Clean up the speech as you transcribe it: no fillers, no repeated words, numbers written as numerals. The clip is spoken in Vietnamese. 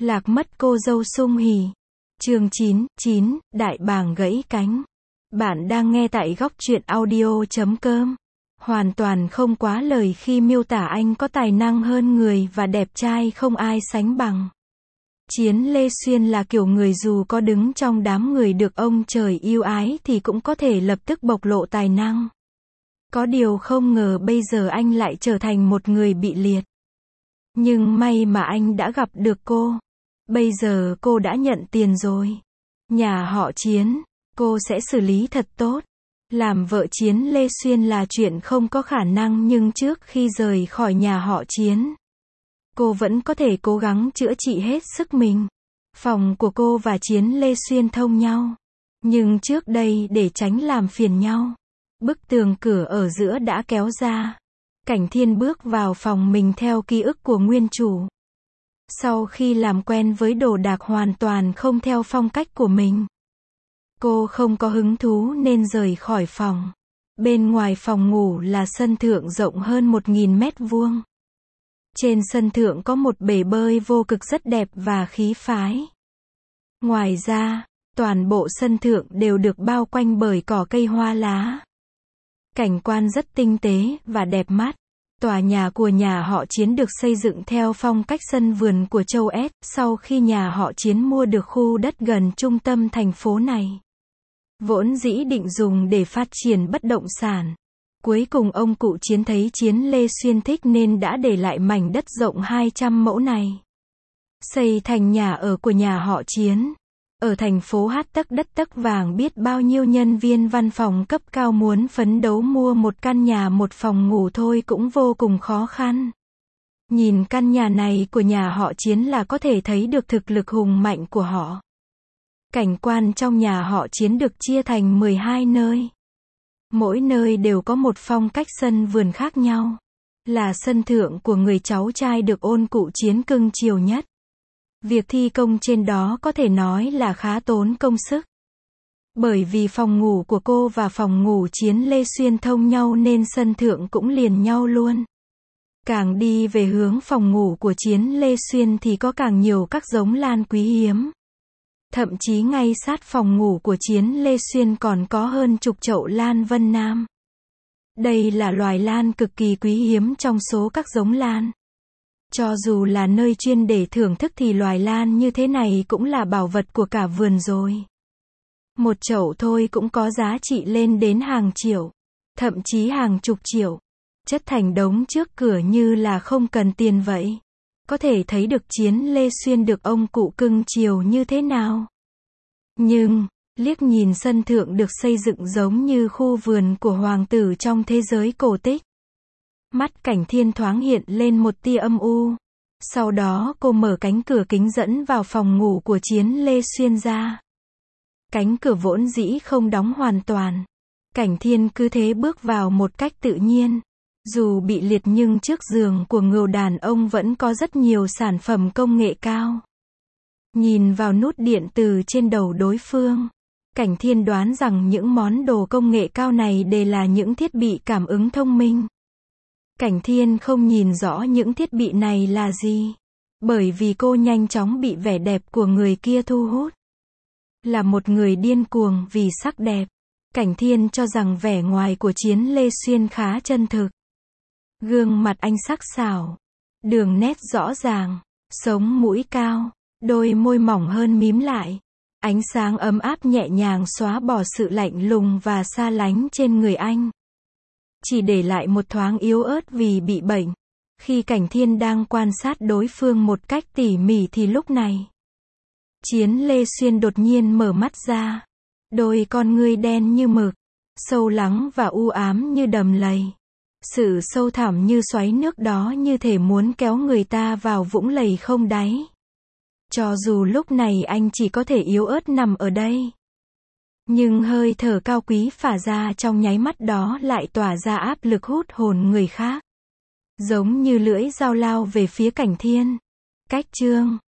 Lạc mất cô dâu sung hỉ. Chương 9, Đại bàng gãy cánh. Bạn đang nghe tại góc truyện audio.com. Hoàn toàn không quá lời khi miêu tả anh có tài năng hơn người và đẹp trai không ai sánh bằng. Chiến Lê Xuyên là kiểu người dù có đứng trong đám người được ông trời yêu ái thì cũng có thể lập tức bộc lộ tài năng. Có điều không ngờ bây giờ anh lại trở thành một người bị liệt. Nhưng may mà anh đã gặp được cô. Bây giờ cô đã nhận tiền rồi. Nhà họ Chiến, cô sẽ xử lý thật tốt. Làm vợ Chiến Lê Xuyên là chuyện không có khả năng nhưng trước khi rời khỏi nhà họ Chiến, cô vẫn có thể cố gắng chữa trị hết sức mình. Phòng của cô và Chiến Lê Xuyên thông nhau. Nhưng trước đây để tránh làm phiền nhau, bức tường cửa ở giữa đã kéo ra. Cảnh Thiên bước vào phòng mình theo ký ức của nguyên chủ. Sau khi làm quen với đồ đạc hoàn toàn không theo phong cách của mình, cô không có hứng thú nên rời khỏi phòng. Bên ngoài phòng ngủ là sân thượng rộng hơn 1.000 mét vuông. Trên sân thượng có một bể bơi vô cực rất đẹp và khí phái. Ngoài ra, toàn bộ sân thượng đều được bao quanh bởi cỏ cây hoa lá. Cảnh quan rất tinh tế và đẹp mắt. Tòa nhà của nhà họ Chiến được xây dựng theo phong cách sân vườn của châu S, sau khi nhà họ Chiến mua được khu đất gần trung tâm thành phố này. Vốn dĩ định dùng để phát triển bất động sản. Cuối cùng ông cụ Chiến thấy Chiến Lê Xuyên thích nên đã để lại mảnh đất rộng 200 mẫu này. Xây thành nhà ở của nhà họ Chiến. Ở thành phố Hát tấc đất tấc vàng biết bao nhiêu nhân viên văn phòng cấp cao muốn phấn đấu mua một căn nhà một phòng ngủ thôi cũng vô cùng khó khăn. Nhìn căn nhà này của nhà họ Chiến là có thể thấy được thực lực hùng mạnh của họ. Cảnh quan trong nhà họ Chiến được chia thành 12 nơi. Mỗi nơi đều có một phong cách sân vườn khác nhau. Là sân thượng của người cháu trai được ôn cụ Chiến cưng chiều nhất. Việc thi công trên đó có thể nói là khá tốn công sức. Bởi vì phòng ngủ của cô và phòng ngủ Chiến Lê Xuyên thông nhau nên sân thượng cũng liền nhau luôn. Càng đi về hướng phòng ngủ của Chiến Lê Xuyên thì có càng nhiều các giống lan quý hiếm. Thậm chí ngay sát phòng ngủ của Chiến Lê Xuyên còn có hơn chục chậu lan Vân Nam. Đây là loài lan cực kỳ quý hiếm trong số các giống lan. Cho dù là nơi chuyên để thưởng thức thì loài lan như thế này cũng là bảo vật của cả vườn rồi. Một chậu thôi cũng có giá trị lên đến hàng triệu, thậm chí hàng chục triệu. Chất thành đống trước cửa như là không cần tiền vậy. Có thể thấy được Chiến Lê Xuyên được ông cụ cưng chiều như thế nào. Nhưng, liếc nhìn sân thượng được xây dựng giống như khu vườn của hoàng tử trong thế giới cổ tích. Mắt Cảnh Thiên thoáng hiện lên một tia âm u. Sau đó cô mở cánh cửa kính dẫn vào phòng ngủ của Chiến Lê Xuyên ra. Cánh cửa vốn dĩ không đóng hoàn toàn. Cảnh Thiên cứ thế bước vào một cách tự nhiên. Dù bị liệt nhưng trước giường của người đàn ông vẫn có rất nhiều sản phẩm công nghệ cao. Nhìn vào nút điện từ trên đầu đối phương, Cảnh Thiên đoán rằng những món đồ công nghệ cao này đều là những thiết bị cảm ứng thông minh. Cảnh Thiên không nhìn rõ những thiết bị này là gì. Bởi vì cô nhanh chóng bị vẻ đẹp của người kia thu hút. Là một người điên cuồng vì sắc đẹp. Cảnh Thiên cho rằng vẻ ngoài của Chiến Lê Xuyên khá chân thực. Gương mặt anh sắc sảo. Đường nét rõ ràng. Sống mũi cao. Đôi môi mỏng hơn mím lại. Ánh sáng ấm áp nhẹ nhàng xóa bỏ sự lạnh lùng và xa lánh trên người anh. Chỉ để lại một thoáng yếu ớt vì bị bệnh. Khi Cảnh Thiên đang quan sát đối phương một cách tỉ mỉ thì lúc này, Chiến Lê Xuyên đột nhiên mở mắt ra. Đôi con ngươi đen như mực, sâu lắng và u ám như đầm lầy. Sự sâu thẳm như xoáy nước đó như thể muốn kéo người ta vào vũng lầy không đáy. Cho dù lúc này anh chỉ có thể yếu ớt nằm ở đây. Nhưng hơi thở cao quý phả ra trong nháy mắt đó lại tỏa ra áp lực hút hồn người khác. Giống như lưỡi dao lao về phía Cảnh Thiên. Cách chương